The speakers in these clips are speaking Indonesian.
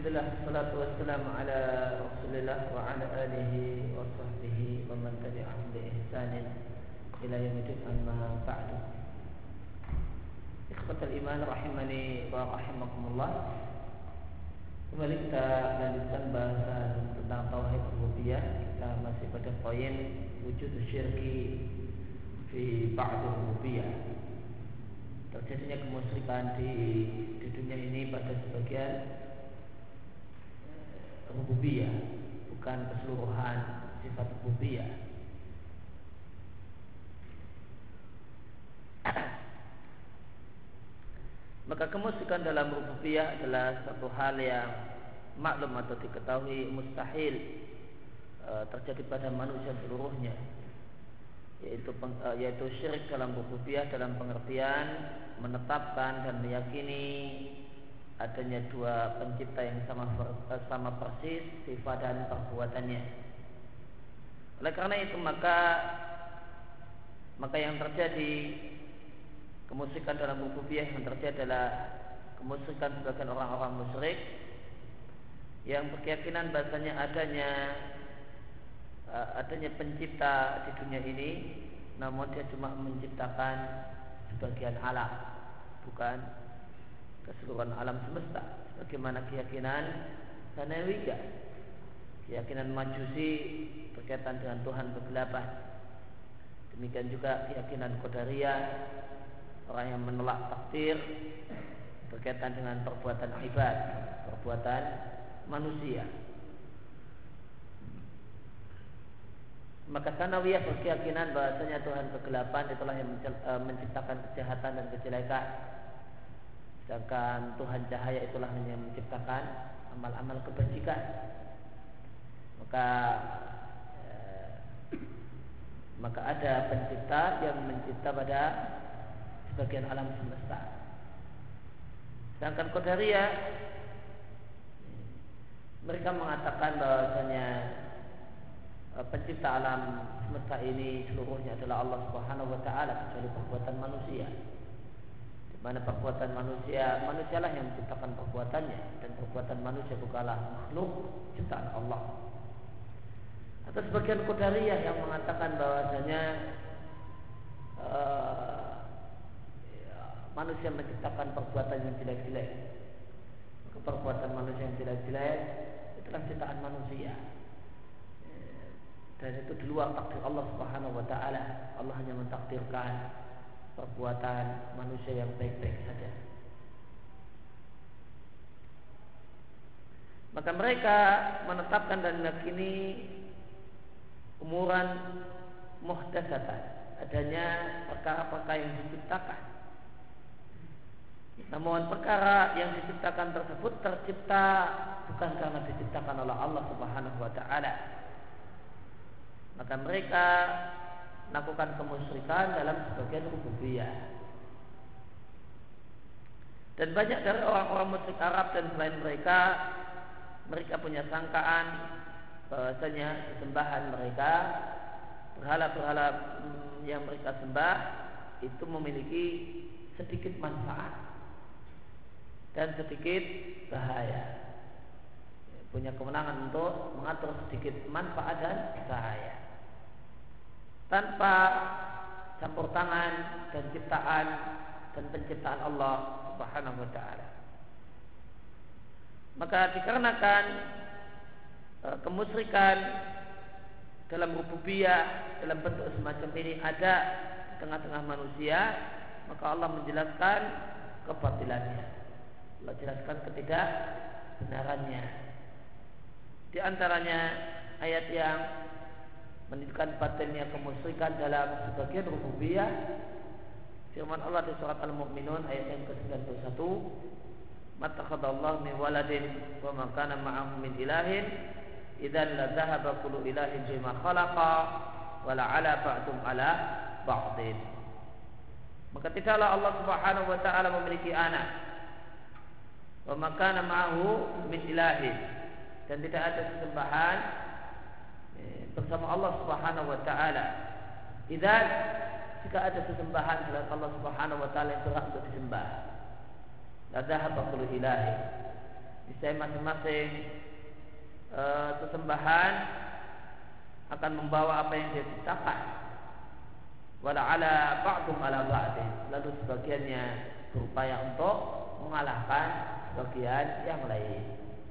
Alhamdulillah, salatu wassalamu ala Rasulillah wa ala alihi wa sahbihi wa man tabi'ahum bi ihsanin ila yaumil amma ba'du. Ikhwatal iman rahimani wa rahimakumullah. Kembali kita lanjutkan bahasan tentang tauhid rububiyah. Kita masih pada poin wujud syirki fi ba'd rububiyah. Terjadinya kemusyrikan di dunia ini pada sebagian rububiyah, bukan keseluruhan sifat rububiyah. Maka kemusyrikan dalam rububiyah adalah satu hal yang maklum atau diketahui mustahil terjadi pada manusia seluruhnya, yaitu syirik dalam rububiyah dalam pengertian menetapkan dan meyakini adanya dua pencipta yang sama persis sifat dan perbuatannya. Oleh karena itu maka yang terjadi kemusyrikan dalam rububiyah yang terjadi adalah kemusyrikan sebagian orang-orang musyrik yang berkeyakinan bahasanya adanya pencipta di dunia ini, namun dia cuma menciptakan sebagian alam, bukan keseluruhan alam semesta, sebagaimana keyakinan Sanawiyah, keyakinan Majusi berkaitan dengan Tuhan kegelapan. Demikian juga keyakinan Qadariyah, orang yang menolak takdir berkaitan dengan perbuatan ibad, perbuatan manusia. Maka Sanawiyah berkeyakinan bahasanya Tuhan kegelapan itulah yang menciptakan kejahatan dan kejelekan, sedangkan Tuhan cahaya itulah yang menciptakan amal-amal kebajikan. Maka ada pencipta yang mencipta pada sebagian alam semesta. Sedangkan Qadariyah mereka mengatakan bahwasanya pencipta alam semesta ini seluruhnya adalah Allah Subhanahu wa taala kecuali perbuatan manusia. Di mana perbuatan manusia lah yang menciptakan perbuatannya, dan perbuatan manusia bukanlah makhluk ciptaan Allah. Atau sebagian Qadariyah yang mengatakan bahwasanya manusia menciptakan perbuatan yang jelek-jelek. Perbuatan manusia yang jelek-jelek itulah ciptaan manusia. Dan itu di luar takdir Allah Subhanahu wa taala. Allah hanya mentakdirkan perbuatan manusia yang baik-baik saja. Maka mereka menetapkan dan meyakini umuran muhdatsatan, adanya perkara-perkara yang diciptakan. Namun perkara yang diciptakan tersebut tercipta bukan karena diciptakan oleh Allah Subhanahu wa taala. Maka mereka melakukan kemusyrikan dalam sebagian rububiyah. Dan banyak dari orang-orang musyrik Arab dan selain mereka punya sangkaan bahwasanya sesembahan mereka, berhala-berhala yang mereka sembah itu memiliki sedikit manfaat dan sedikit bahaya, punya kewenangan untuk mengatur sedikit manfaat dan bahaya tanpa campur tangan dan ciptaan dan penciptaan Allah Subhanahu wa taala. Maka dikarenakan kemusyrikan dalam rububiyah dalam bentuk semacam ini ada di tengah-tengah manusia, maka Allah menjelaskan kebatilannya. Allah jelaskan ketidakbenarannya. Di antaranya ayat yang menunjukkan batilnya kemusyrikan dalam sebagian rububiyah, firman Allah di surat Al-Mu'minun ayat yang ke-91, "Mattakhadallahu min waladin wa ma kana ma'ahu min ilahin, idzan la dhahaba kullu ilahin bima khalaqa wa la 'ala ba'dum 'ala ba'din." Maka tidaklah Allah Subhanahu wa taala memiliki anak, wa ma kana ma'ahu min ilahin, dan tidak ada sesembahan bersama Allah Subhanahu wa taala. Idzan, jika ada sesembahan selain Allah Subhanahu wa taala yang berhak untuk disembah, la dhahaba kullu ilahin, Niscaya masing-masing sesembahan akan membawa apa yang dia ciptakan. Wala'ala ba'dum ala ba'din. Lalu sebagiannya berupaya untuk mengalahkan sebagian yang lain.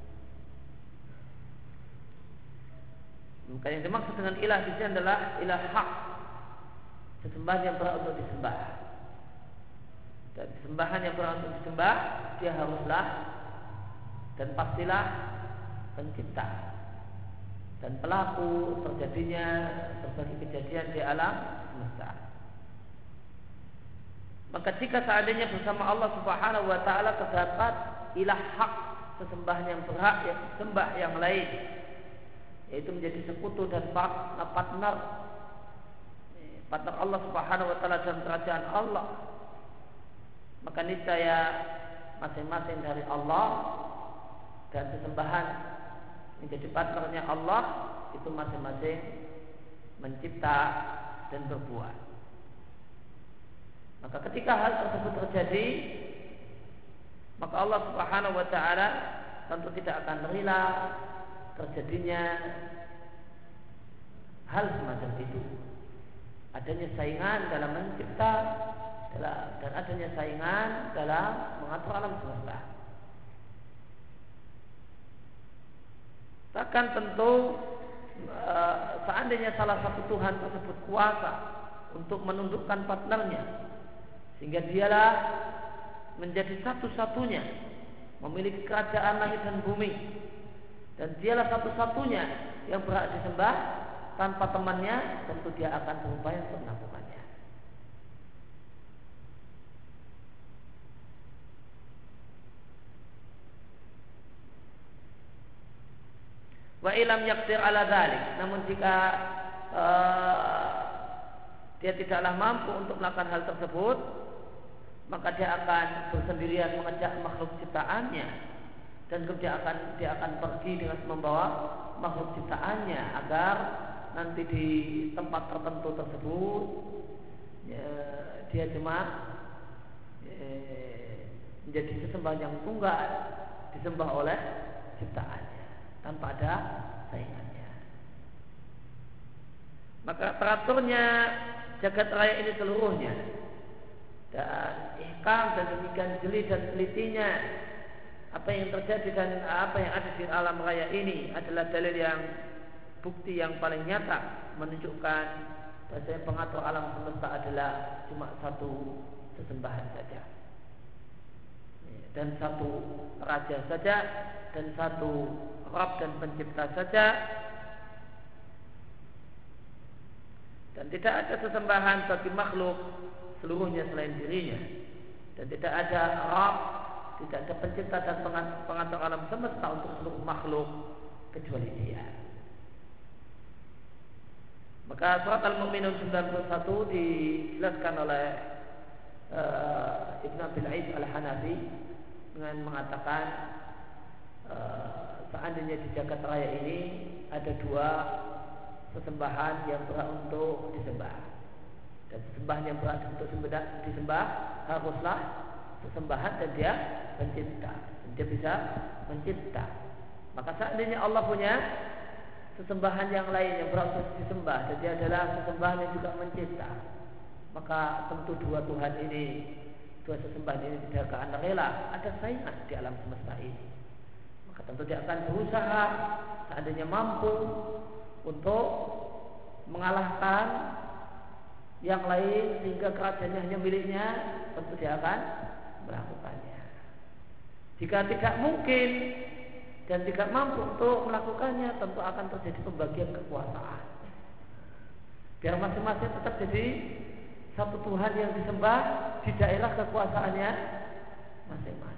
Maka yang dimaksud dengan ilah di sini adalah ilah hak, sesembahan yang berhak untuk disembah. Dan sesembahan yang berhak untuk disembah, dia haruslah dan pastilah pencipta dan pelaku terjadinya berbagai kejadian di alam semesta. Maka jika seandainya bersama Allah Subhanahu wa taala terdapat ilah hak, sesembahan yang berhak yang disembah yang lain, yaitu menjadi sekutu dan partner Allah Subhanahu wa taala dalam kerajaan Allah, maka niscaya masing-masing dari Allah dan sesembahan menjadi partnernya Allah itu masing-masing mencipta dan berbuat. Maka ketika hal tersebut terjadi, maka Allah Subhanahu wa taala tentu tidak akan rela terjadinya hal semacam itu. Adanya saingan dalam mencipta dan adanya saingan dalam mengatur alam semesta. Bahkan tentu seandainya salah satu Tuhan tersebut kuasa untuk menundukkan partnernya, sehingga dialah menjadi satu-satunya memiliki kerajaan langit dan bumi, dan dialah satu-satunya yang berhak disembah tanpa temannya, tentu dia akan berupaya untuk melakukannya. Wa ilam yaqdir ala dzalik, namun jika dia tidaklah mampu untuk melakukan hal tersebut, maka dia akan bersendirian mengajak makhluk ciptaannya, dan kemudian dia akan pergi dengan membawa makhluk ciptaannya agar nanti di tempat tertentu tersebut dia cuma menjadi sesembahan yang tunggal, disembah oleh ciptaannya tanpa ada saingannya. Maka teraturnya jagat raya ini seluruhnya, dan ihkam dan demikian jeli dan telitinya apa yang terjadi dan apa yang ada di alam raya ini adalah dalil yang bukti yang paling nyata menunjukkan bahwa pengatur alam semesta adalah cuma satu sesembahan saja, dan satu raja saja, dan satu Rabb dan pencipta saja, dan tidak ada sesembahan bagi makhluk seluruhnya selain dirinya, dan tidak ada Rabb, tidak ada pencipta dan pengatur alam semesta untuk seluruh makhluk kecuali Dia. Maka surat Al-Mu'minun 91 dijelaskan oleh Ibn Abil Aiz Al-Hanafi dengan mengatakan seandainya di jagat raya ini ada dua sesembahan yang berhak untuk disembah, dan sesembahan yang berhak untuk disembah haruslah sesembahan dan dia pencipta, dia bisa mencipta. Maka seandainya Allah punya sesembahan yang lain yang berhak untuk disembah, dan dia adalah sesembahan yang juga mencipta, maka tentu dua Tuhan ini, dua sesembahan ini tidak akan rela ada saingan di alam semesta ini. Maka tentu dia akan berusaha seandainya mampu untuk mengalahkan yang lain sehingga kerajaannya hanya miliknya, tentu dia akan melakukannya. Jika tidak mungkin dan tidak mampu untuk melakukannya, tentu akan terjadi pembagian kekuasaan, biar masing-masing tetap jadi satu Tuhan yang disembah di daerah kekuasaannya masing-masing.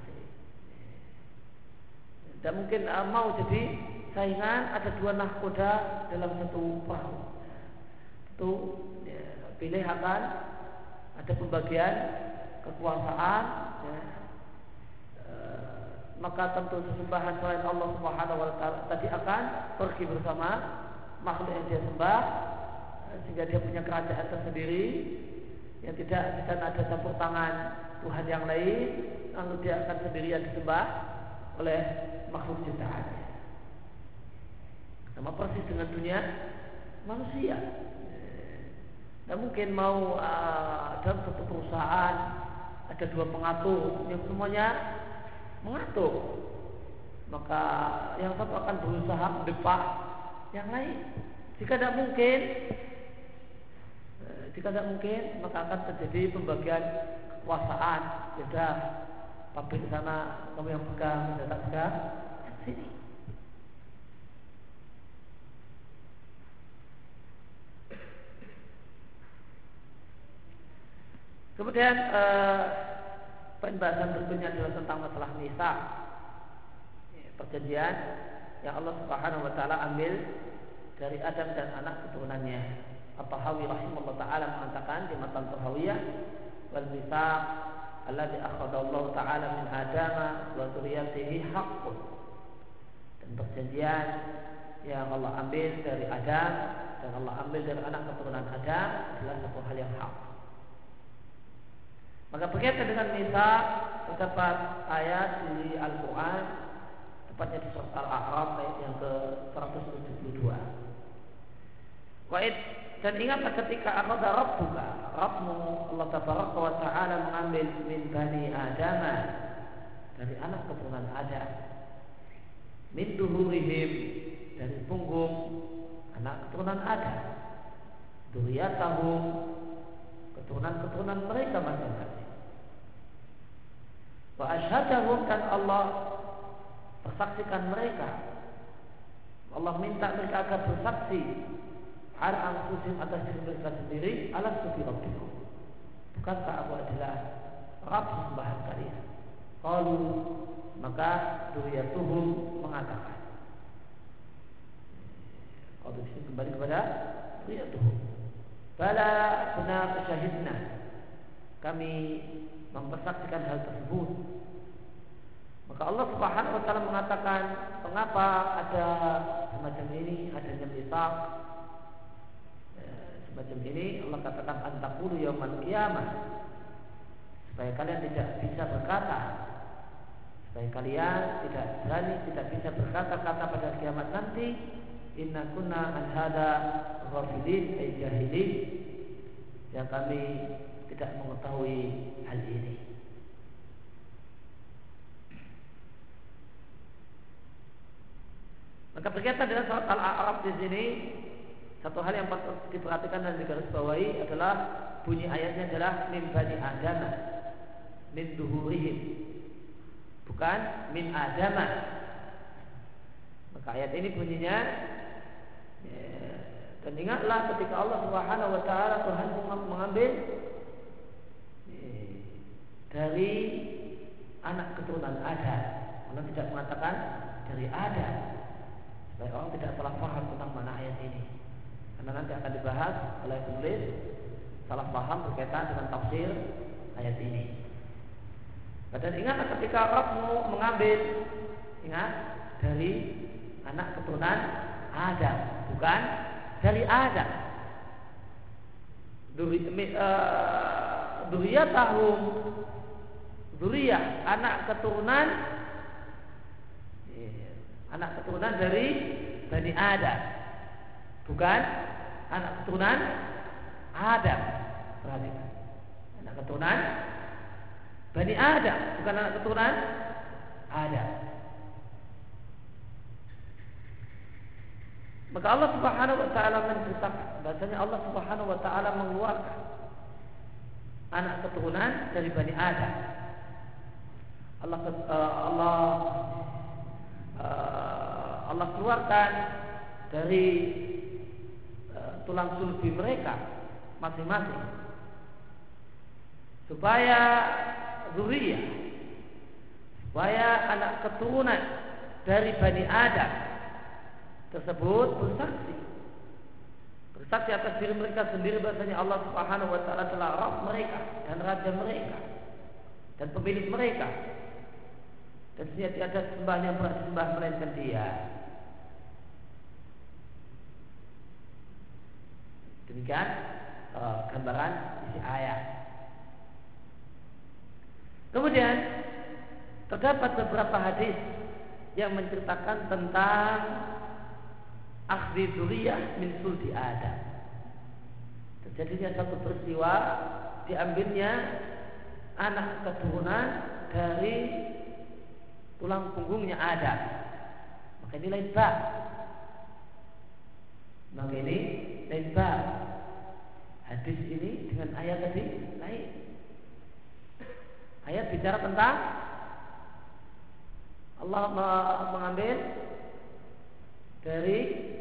Dan mungkin mau jadi saingan, ada dua nahkoda dalam satu perahu, itu pilih akan ada pembagian kekuasaan, maka tentu sesembahan selain Allah Subhanahu wa taala tadi akan pergi bersama makhluk yang dia sembah, sehingga dia punya kerajaan tersendiri yang tidak ada campur tangan Tuhan yang lain, lalu dia akan sendirian disembah oleh makhluk ciptaannya. Sama persis dengan dunia manusia. Tidak mungkin mau dalam satu perusahaan ada dua pengatur yang semuanya mengatur. Maka yang satu akan berusaha mendepak yang lain. Jika tidak mungkin, maka akan terjadi pembagian kekuasaan. Sudah pabrik sana kamu yang pegang, datang ke sini. Kemudian pembahasan berikutnya adalah tentang masalah nisa, perjanjian yang Allah Subhanahu wa taala ambil dari Adam dan anak keturunannya. At-Tahawi rahimahullah taala mengatakan di matan Tahawiyah, wal mitsaq alladzi akhadha Allah taala min Adam wa dzurriyyatihi haqqun. Dan perjanjian yang Allah ambil dari Adam dan Allah ambil dari anak keturunan Adam adalah satu hal yang hak. Maka berkaitan dengan nisa terdapat ayat di Al-Quran, tepatnya di surat Al-A'raf ayat yang ke-172. Wa'id, dan ingatlah ketika akhadha rabbuka, Rabbmu Allah tabaraka wa ta'ala mengambil min bani Adam, dari anak keturunan Adam, min duhurihim, dari punggung anak keturunan Adam, dzurriyyatahum, keturunan mereka masing-masing. Wa asyhadahum, dan Allah persaksikan mereka. Allah minta mereka agar bersaksi ala anfusihim, atas diri mereka sendiri, ala sufi rabbikum, bukankah aku adalah Rabb sembahan kalian? Qalu, maka dzurriyyatuhum mengatakan. Kalau di sini kembali kepada dzurriyyatuhum. Bala benar syahidna, kami mempersaksikan hal tersebut. Maka Allah Subhanahu wa taala mengatakan, mengapa ada semacam ini, adanya mitsaq semacam ini. Allah katakan antaqulu yaumal qiyamah, supaya kalian tidak bisa berkata, supaya kalian tidak berani, tidak bisa berkata-kata pada kiamat nanti, inna kunna an hada ghafilin ay jahilin, yang kami tidak mengetahui hal ini. Maka berkaitan dengan surat Al-A'raf di sini, satu hal yang patut diperhatikan dan digarisbawahi adalah bunyi ayatnya adalah min bani Adam, min duhurihim, bukan min Adam. Maka ayat ini bunyinya, dan ingatlah ketika Allah Subhanahu wa taala Tuhan mengambil dari anak keturunan Adam. Allah tidak mengatakan dari Adam, supaya orang tidak salah paham tentang mana ayat ini. Karena nanti akan dibahas oleh penulis salah paham berkaitan dengan tafsir ayat ini. Dan ingatlah ketika Rabbmu mengambil, ingat, dari anak keturunan Adam, bukan dari Adam. Dzurriyyatahum, dzurriyyah, anak keturunan dari Bani Adam, bukan anak keturunan Adam. Perhatikan, anak keturunan Bani Adam, bukan anak keturunan Adam. Maka Allah Subhanahu wa taala menceritakan bahasanya Allah Subhanahu wa taala mengeluarkan anak keturunan dari Bani Adam. Allah keluarkan dari tulang sulbi mereka masing-masing, supaya zuriyah, supaya anak keturunan dari Bani Adam tersebut bersaksi atas diri mereka sendiri bahasanya Allah Subhanahu wa taala adalah Rabb mereka dan Raja mereka dan pemilik mereka, dan tidak ada sembah yang berhak disembah melainkan Dia. Demikian gambaran isi ayat. Kemudian terdapat beberapa hadis yang menceritakan tentang akhdi dzurriyyah min sulbi Adam. Terjadinya satu peristiwa diambilnya anak keturunan dari tulang punggungnya Adam. Maka ini lain bab. Maka ini lain bab. Hadis ini dengan ayat tadi lain. Ayat bicara tentang Allah mengambil dari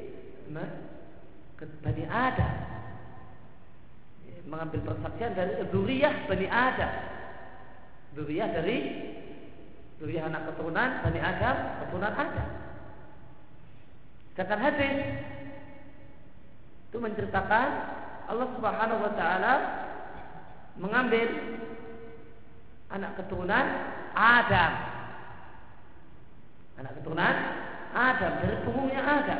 Bani Adam, mengambil persaksian dari dzurriyyah Bani Adam, dzurriyyah dari dzurriyyah anak keturunan Bani Adam, keturunan Adam. Sedangkan hadis itu menceritakan Allah Subhanahu wa taala mengambil anak keturunan Adam. Anak keturunan Adam dari punggungnya Adam.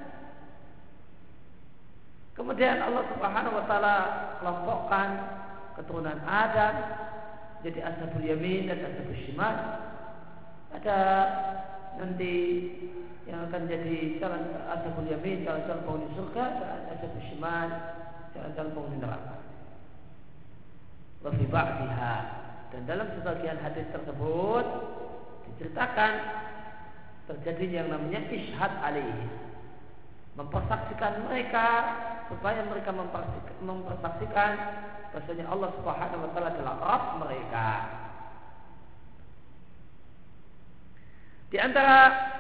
Kemudian Allah Subhanahu wa taala kelompokkan keturunan Adam jadi ashabul yamin dan ashabul shimal. Ada nanti yang akan jadi calon ashabul yamin, calon penghuni surga, dan ashabul shimal, calon penghuni neraka. Wa fi ba'dihha, dan dalam sebagian hadis tersebut diceritakan terjadi yang namanya isyhad alaihi, mempersaksikan mereka supaya mereka mempersaksikan bahwasanya Allah Subhanahu wa taala adalah Rabb mereka. Di antara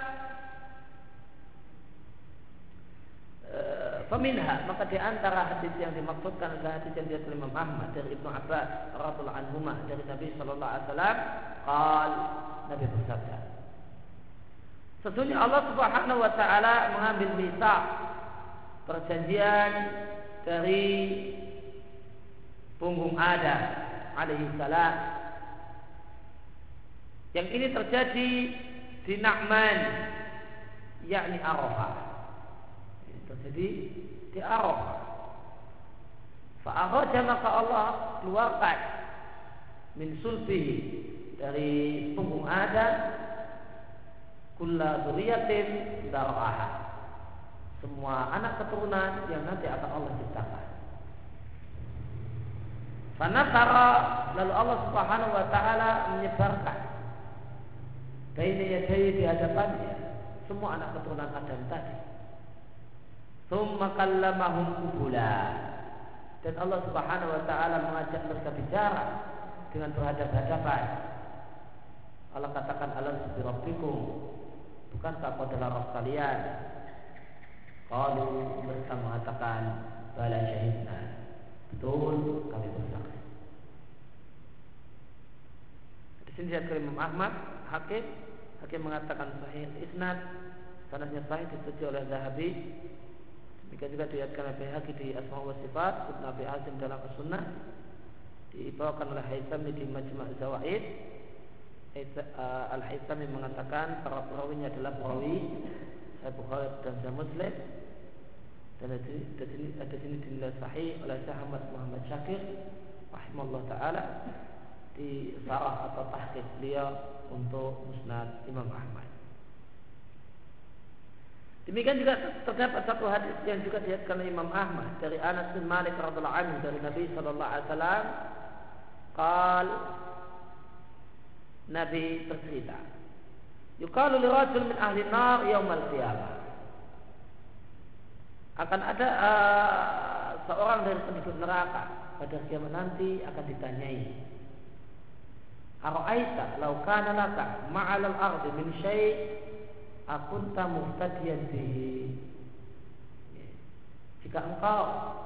peminha, maka di antara hadis yang dimaksudkan adalah hadis yang diriwayatkan Imam Ahmad dari Ibnu Abbas radhiyallahu anhuma dari Nabi sallallahu alaihi wasallam, Nabi bersabda, sesungguhnya Allah Subhanahu wa taala mengambil mitsaq, perjanjian dari punggung Adam alaihi salam. Yang ini terjadi di Na'man, yakni Arafah. Terjadi di Arafah. Fa'akhraja, maka Allah keluarkan min sulbihi, dari punggung Adam, kulla dzurriyyatin dzar'aha, semua anak keturunan yang nanti akan Allah ciptakan. Fanasara, lalu Allah Subhanahu wa taala menyebarkan baina yadayhi, di hadapannya, semua anak keturunan Adam tadi. Tsumma kallamahum qubula, dan Allah Subhanahu wa taala mengajak mereka bicara dengan berhadapan-hadapan. Allah katakan, alam bi rabbikum, bukankah aku adalah Rabb kalian? Qalu, mereka mengatakan, bala syahidna, betul kami bersaksi. Di sini saya kirim Imam Ahmad, Hakim mengatakan sahih isnad, sanadnya sahih, disetujui oleh Zahabi. Demikian juga diriwayatkan oleh Baihaqi di Asma wa Sifat, Ibnu Abi Hatim dalam As-Sunnah, dibawakan oleh Haythami di Majma' Zawaid. Al-Haythami mengatakan para perawinya adalah perawi Sahih Bukhari dan Sahih Muslim, dan ada sini dinilai sahih oleh Syekh Ahmad Muhammad Syakir rahimahullah taala di sarah atau tahqiq beliau untuk Musnad Imam Ahmad. Demikian juga terdapat satu hadis yang juga diriwayatkan oleh Imam Ahmad dari Anas bin Malik radhiyallahu anhu dari Nabi sallallahu alaihi wasallam, Nabi bercerita, yuqalu li rajul min ahli nar yaumal qiyamah, akan ada seorang dari penduduk neraka pada kiamat nanti akan ditanyai, ara'aita law kana laka ma'al al-ardi min syai' akunta muftadiyan bihi, jika engkau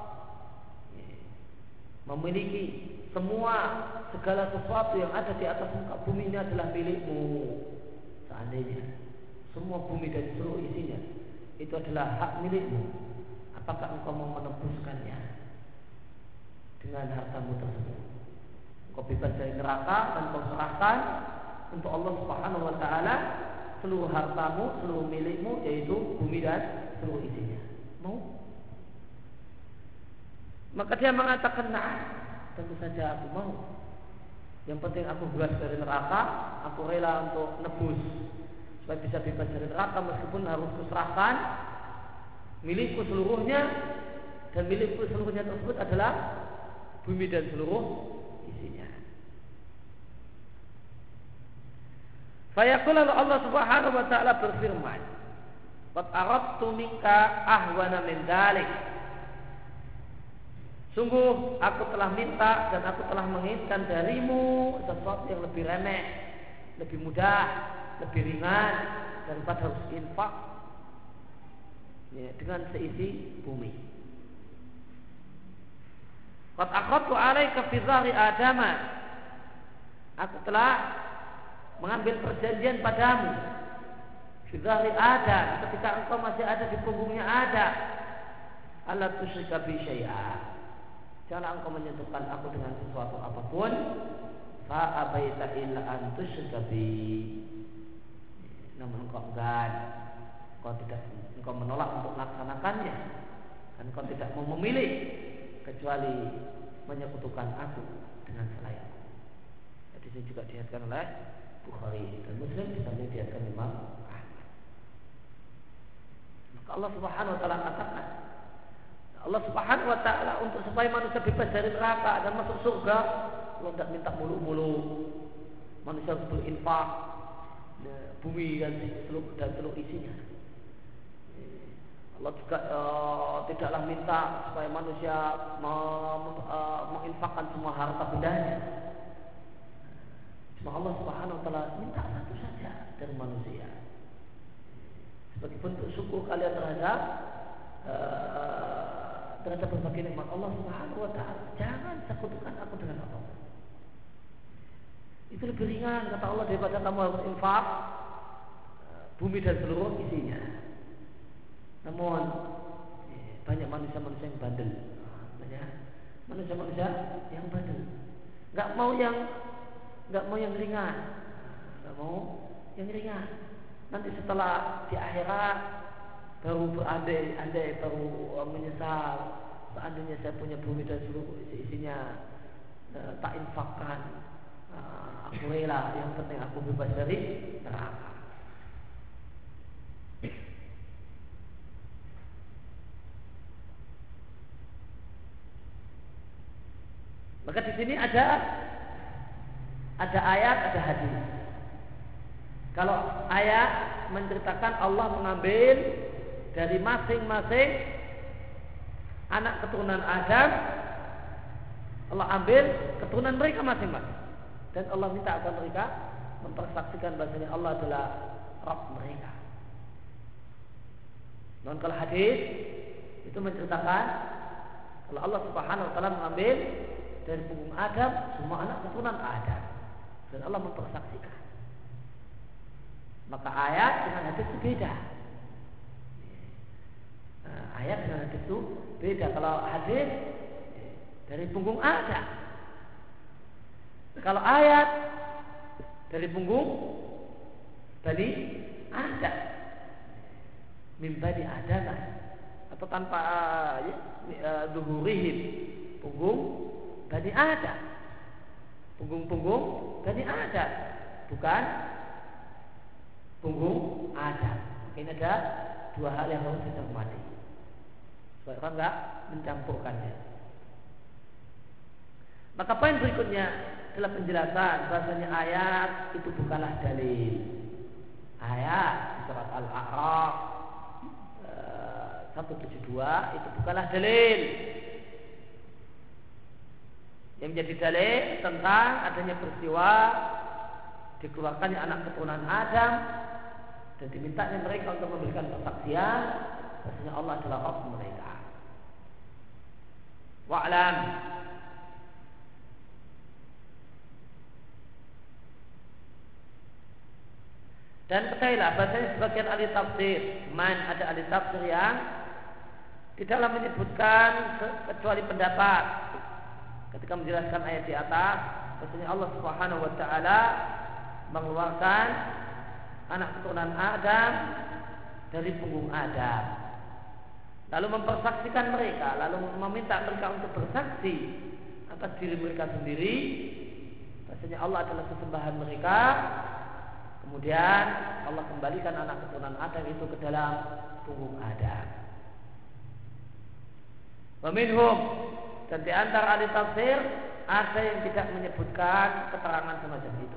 memiliki segala sesuatu yang ada di atas muka bumi ini adalah milikmu, seandainya semua bumi dan seluruh isinya itu adalah hak milikmu, apakah engkau mau menebuskannya dengan hartamu tersebut? Engkau bebas dari neraka dan kau serahkan untuk Allah Subhanahu wa taala seluruh hartamu, seluruh milikmu, yaitu bumi dan seluruh isinya. Mau? Maka dia mengatakan, nah, tentu saja aku mau. Yang penting aku bebas dari neraka, aku rela untuk nebus supaya bisa bebas dari neraka, meskipun harus kuserahkan milikku seluruhnya, dan milikku seluruhnya tersebut adalah bumi dan seluruh isinya. Fayaqul Allah Subhanahu wa taala berfirman, "Qad aradtu minka ahwana min dzalik." Sungguh aku telah minta dan aku telah menginginkan darimu sesuatu yang lebih remeh, lebih mudah, lebih ringan daripada harus infak dengan seisi bumi. Qad akhadtu 'alaika fi dhahri Adama. Aku telah mengambil perjanjian padamu fi dhahri Adam, ketika engkau masih ada di punggungnya Adam. Alla tusyrika bi syai'a. Janganlah engkau menyentuhkan aku dengan sesuatu apapun. Fa abaita illa an tusyrika bi. Namun engkau enggan, engkau menolak untuk melaksanakannya, dan engkau tidak mau memilih kecuali menyekutukan aku dengan selain. Jadi ini juga diriwayatkan oleh Bukhari dan Muslim, disamping diriwayatkan Imam Ahmad. Maka Allah Subhanahu wa taala katakan, Allah Subhanahu wa taala untuk supaya manusia bebas dari neraka dan masuk surga, Allah tidak minta mulu-mulu manusia harus berinfak bumi dan seluruh isinya. Allah juga tidaklah minta supaya manusia menginfakkan semua harta bendanya. Cuma Allah Subhanahu wa taala minta satu saja dari manusia, sebagai bentuk syukur kalian terhadap berbagai nikmat Allah Subhanahu wa taala. Jangan sekutukan aku dengan apapun. Itu lebih ringan kata Allah daripada kamu harus infak bumi dan seluruh isinya. Namun banyak manusia-manusia yang bandel, manusia-manusia yang bandel, nggak mau yang ringan, Nanti setelah di akhirat baru berandai-andai, baru menyesal. Seandainya saya punya bumi dan seluruh isinya, tak infakkan, aku rela, yang penting aku bebas dari neraka. Maka di sini ada ayat, ada hadis. Kalau ayat menceritakan Allah mengambil dari masing-masing anak keturunan Adam, Allah ambil keturunan mereka masing-masing, dan Allah minta agar mereka mempersaksikan bahasanya Allah adalah Rabb mereka. Dan kalau hadis itu menceritakan kalau Allah Subhanahu wa taala mengambil dari punggung Adam semua anak keturunan Adam, dan Allah mempersaksikan. Maka ayat dengan hadis itu beda. Ayat dengan hadis itu beda. Kalau hadis dari punggung Adam, kalau ayat dari punggung Bani Adam, mimbadi Adam, atau tanpa duhurihim, punggung Bani Adam, punggung Bani Adam, bukan punggung Adam. Ini ada dua hal yang harus kita cermati supaya orang enggak mencampurkannya. Maka poin berikutnya adalah penjelasan bahasanya ayat itu bukanlah dalil. Ayat di surat Al-A'raf 172 itu bukanlah dalil. Yang menjadi dalil tentang adanya peristiwa dikeluarkannya anak keturunan Adam dan dimintanya mereka untuk memberikan persaksian bahwasanya Allah adalah Rabb mereka. Wa'lam. Dan ketahuilah bahasanya sebagian ahli tafsir, ada ahli tafsir yang tidaklah menyebutkan kecuali pendapat ketika menjelaskan ayat di atas bahwasanya Allah Subhanahu wa taala mengeluarkan anak keturunan Adam dari punggung Adam, lalu mempersaksikan mereka, lalu meminta mereka untuk bersaksi atas diri mereka sendiri bahwasanya Allah adalah sesembahan mereka, Kemudian Allah kembalikan anak keturunan Adam itu ke dalam punggung Adam. Wa minhum, dan di antara ahli tafsir ada yang tidak menyebutkan keterangan semacam itu.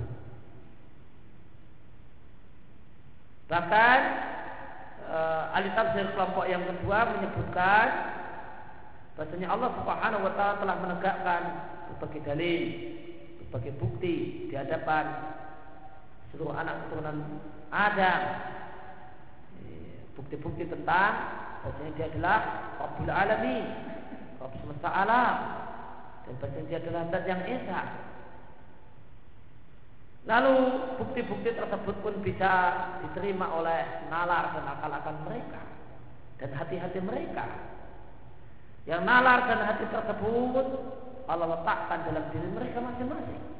Bahkan ahli tafsir kelompok yang kedua menyebutkan bahasanya Allah Subhanahu wa taala telah menegakkan berbagai dalil, berbagai bukti di hadapan seluruh anak keturunan Adam. Bukti-bukti tentang bahasanya dia adalah Rabbul Alamin, Rabb semesta alam, dan bahasanya dia adalah zat yang esa. Lalu bukti-bukti tersebut pun bisa diterima oleh nalar dan akal-akal mereka dan hati-hati mereka. Yang nalar dan hati tersebut Allah letakkan dalam diri mereka masing-masing.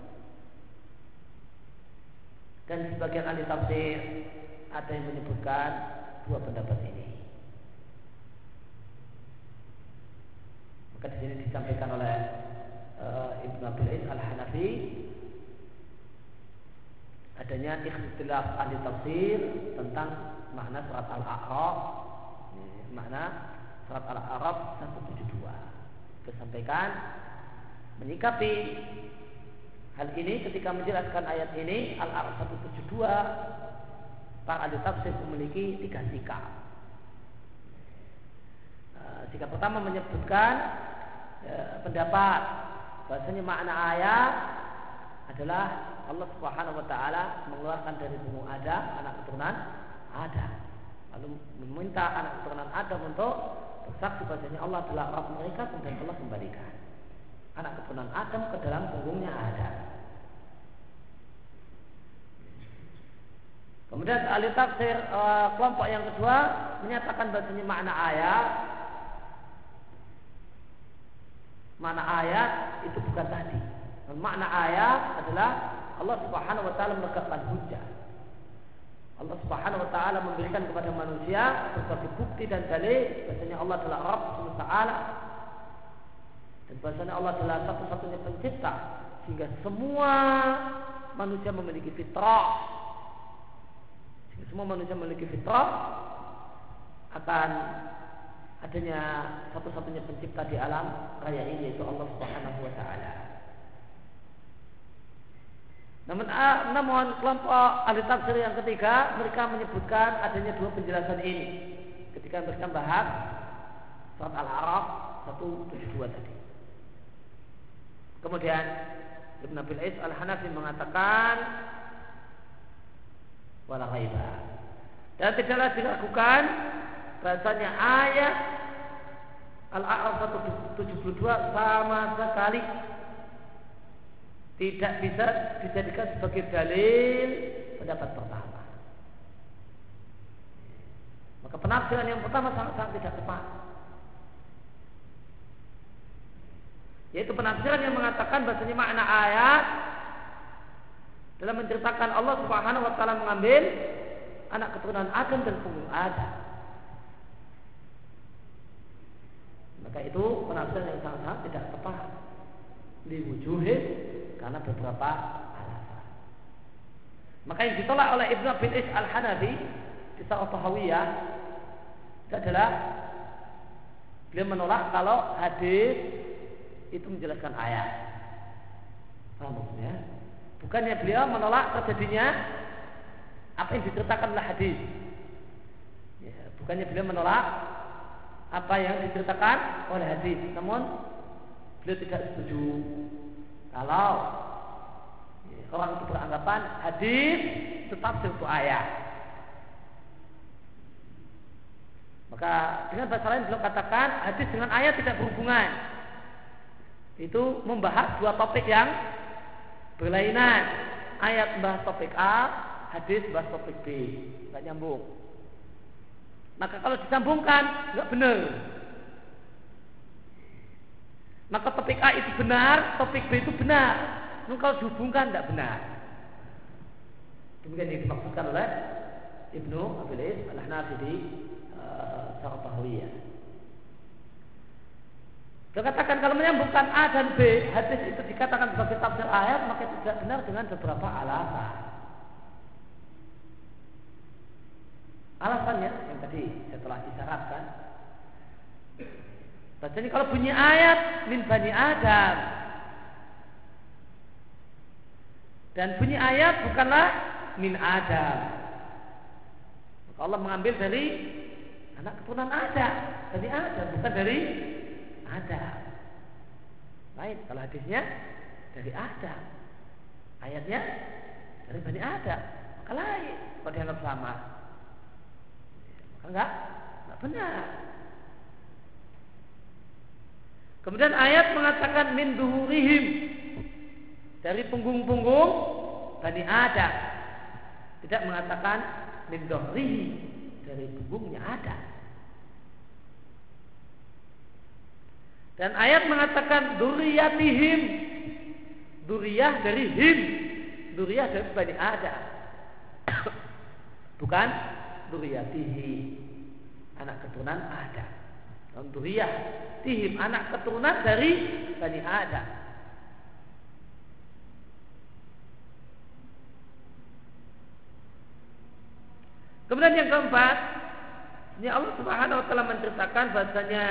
Dan sebagian ahli tafsir ada yang menyebutkan dua pendapat ini. Maka di sini disampaikan oleh Ibnu Abil Is Al-Hanafi adanya ikhtilaf ahli tafsir tentang makna surat Al-A'raf. Makna surat Al-A'raf 172. Disampaikan menyikapi hal ini ketika menjelaskan ayat ini Al-A'raf 172, para ahli tafsir memiliki tiga sikap. Sikap pertama menyebutkan pendapat bahasanya makna ayat adalah Allah Subhanahu wa taala mengeluarkan dari punggung Adam anak keturunan Adam, lalu meminta anak keturunan Adam untuk bersaksi bahasanya Allah adalah Rabb mereka, kemudian Allah kembalikan anak keturunan Adam ke dalam punggungnya Adam. Kemudian ahli tafsir kelompok yang kedua menyatakan bahasanya makna ayat itu bukan tadi. Makna ayat adalah Allah Subhanahu wa taala menegakkan hujjah. Allah Subhanahu wa taala memberikan kepada manusia berbagai bukti dan dalil bahasanya Allah adalah Rabb semesta alam. Dan bahasanya Allah adalah satu-satunya pencipta, sehingga semua manusia memiliki fitrah. Sehingga semua manusia memiliki fitrah akan adanya satu-satunya pencipta di alam raya ini, yaitu Allah Subhanahu wa taala. Namun kelompok ahli tafsir yang ketiga, mereka menyebutkan adanya dua penjelasan ini ketika mereka bahas surat Al-A'raf 172 tadi. Kemudian Ibnu Abil Is Al-Hanafi mengatakan wala ghaiba, dan tidaklah diragukan bahasanya ayat Al-A'raf 172 sama sekali tidak bisa dijadikan sebagai dalil pendapat pertama. Maka penafsiran yang pertama sangat-sangat tidak tepat, yaitu penafsiran yang mengatakan bahasanya makna ayat dalam menceritakan Allah Subhanahu wa taala mengambil anak keturunan Adam dan punggung Adam. Maka itu penafsiran yang sangat-sangat tidak tepat liwujuhih, karena beberapa alasan. Maka yang ditolak oleh Ibnu Abil Is Al-Hanafi di Syarah Tahawiyah itu adalah beliau menolak kalau hadis itu menjelaskan ayat. Paham maksudnya? Bukannya beliau menolak terjadinya apa yang diceritakan oleh hadis. Ya, bukannya beliau menolak apa yang diceritakan oleh hadis. Namun beliau tidak setuju kalau orang itu beranggapan hadis tetap satu ayat. Maka dengan bahasa lain beliau katakan hadis dengan ayat tidak berhubungan. Itu membahas dua topik yang berlainan. Ayat membahas topik A, hadis membahas topik B, nggak nyambung. Maka kalau disambungkan nggak benar. Maka topik A itu benar, topik B itu benar. Namun kalau dihubungkan tidak benar. Demikian yang dimaksudkan oleh Ibnu Abil Is Al-Hanafi di Syarah Tahawiyah. Dia katakan kalau menyambungkan A dan B, hadis itu dikatakan sebagai tafsir ayat, maka itu tidak benar dengan beberapa alasan. Alasannya yang tadi saya telah isyaratkan. Jadi kalau bunyi ayat min bani Adam dan bunyi ayat bukanlah min Adam, maka Allah mengambil dari anak keturunan Adam, bani Adam, bukan dari Adam. Lain kalau hadisnya dari Adam, ayatnya dari bani Adam, maka lain. Kalau dianggap sama, maka enggak benar. Kemudian ayat mengatakan min duhurihim, dari punggung-punggung Bani Adam. Tidak mengatakan min dhuhrihi, dari punggungnya Adam. Dan ayat mengatakan dzurriyyatihim, dzurriyyah dari him, dzurriyyah dari Bani Adam. Bukan dzurriyyatihi, anak keturunan Adam. Dzurriyyah tihim, anak keturunan dari Bani Adam. Kemudian yang keempat, ini Allah Subhanahu wa taala menceritakan bahasanya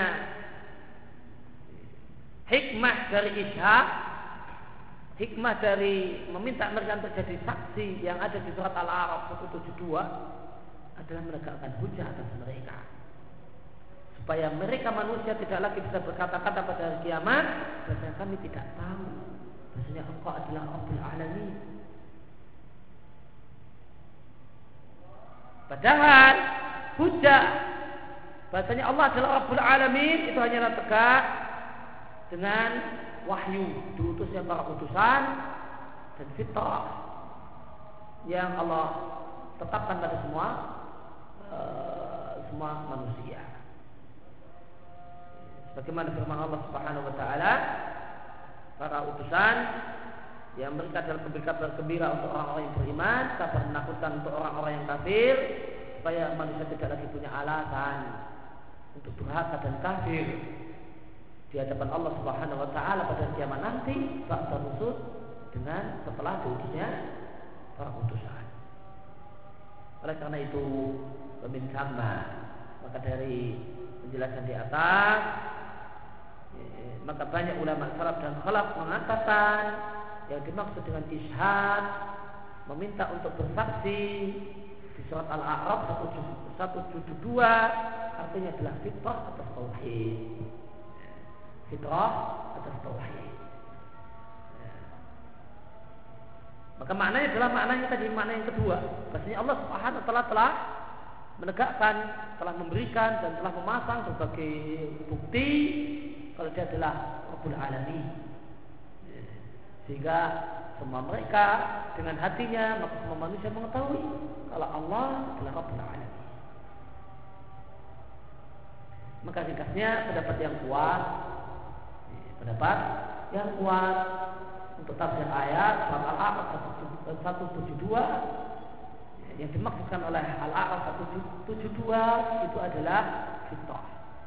hikmah dari ishaq, hikmah dari meminta mereka untuk jadi saksi yang ada di surat Al-A'raf 172 adalah menegakkan hujjah atas mereka, supaya mereka manusia tidak lagi bisa berkata-kata pada hari kiamat bahasanya kami tidak tahu bahasanya engkau adalah Rabbul Alamin. Padahal hujjah bahasanya Allah adalah Rabbul Alamin itu hanyalah tegak dengan wahyu, diutusnya para utusan dan fitrah yang Allah tetapkan pada semua manusia. Bagaimana firman Allah Subhanahu wa taala, para utusan yang mereka adalah pemberi gembira untuk orang-orang yang beriman, kabar menakutkan untuk orang-orang yang kafir, supaya manusia tidak lagi punya alasan untuk durhaka dan kafir di hadapan Allah Subhanahu wa taala pada kiamat nanti, ba'da rusud, dengan setelah diutusnya para utusan. Oleh karena itu, min sama, maka dari penjelasan di atas, maka banyak ulama salaf dan khalaf mengatakan yang dimaksud dengan ishad, meminta untuk bersaksi di surat Al-A'raf 172 artinya adalah fitrah atas tauhid. Fitrah atas tauhid. Maka maknanya adalah maknanya tadi, makna yang kedua. Bahasanya Allah Subhanahu wa taala telah menegakkan, telah memberikan dan telah memasang berbagai bukti kalau dia adalah Rabbul Alamin. Sehingga semua mereka dengan hatinya, maka semua manusia mengetahui kalau Allah adalah Rabbul Alamin. Maka ringkasnya pendapat yang kuat untuk tafsir ayat surat Al-A'raf 172 yang dimaksudkan oleh Al-A'raf 172 itu adalah fitrah.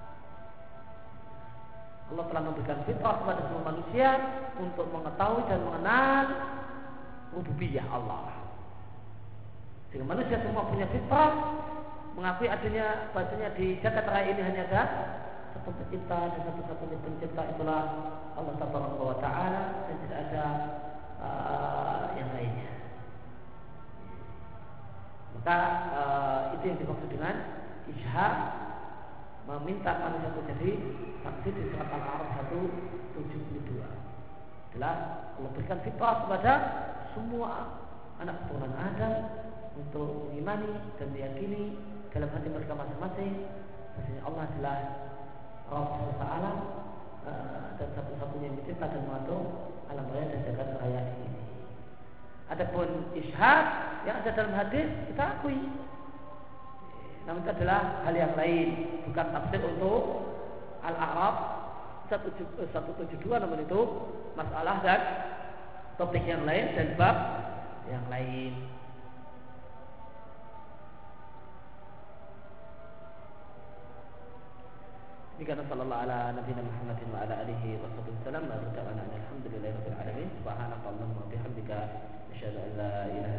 Allah telah memberikan fitrah kepada semua manusia untuk mengetahui dan mengenal rububiyah Allah. Sehingga manusia semua punya fitrah, mengakui adanya bahasanya di jagat raya ini hanya ada satu pencipta dan satu-satunya pencipta, itulah Allah Tabaraka wa Ta'ala, dan tidak ada yang lainnya. Maka itu yang dimaksud dengan ishaq, meminta manusia untuk jadi saksi di surat Al-A'raf 172 adalah Allah berikan fitrah kepada semua anak keturunan Adam untuk mengimani dan meyakini dalam hati mereka masing-masing bahwasanya Allah adalah Rabb semesta alam dan satu-satunya yang mencipta dan mengatur alam raya dan jagat raya ini. Adapun ishaq yang ada dalam hadis kita akui, namun itu adalah hal yang lain, bukan tafsir untuk Al-A'raf 172, namun itu masalah dan topik yang lain dan bab yang lain. Dikatakan sallallahu ala nabiyina Muhammadin wa ala alihi wa sahbihi wasallam, alhamdulillahirabbil alamin, subhanakallahumma wa bihamdika asyhadu an la ilaha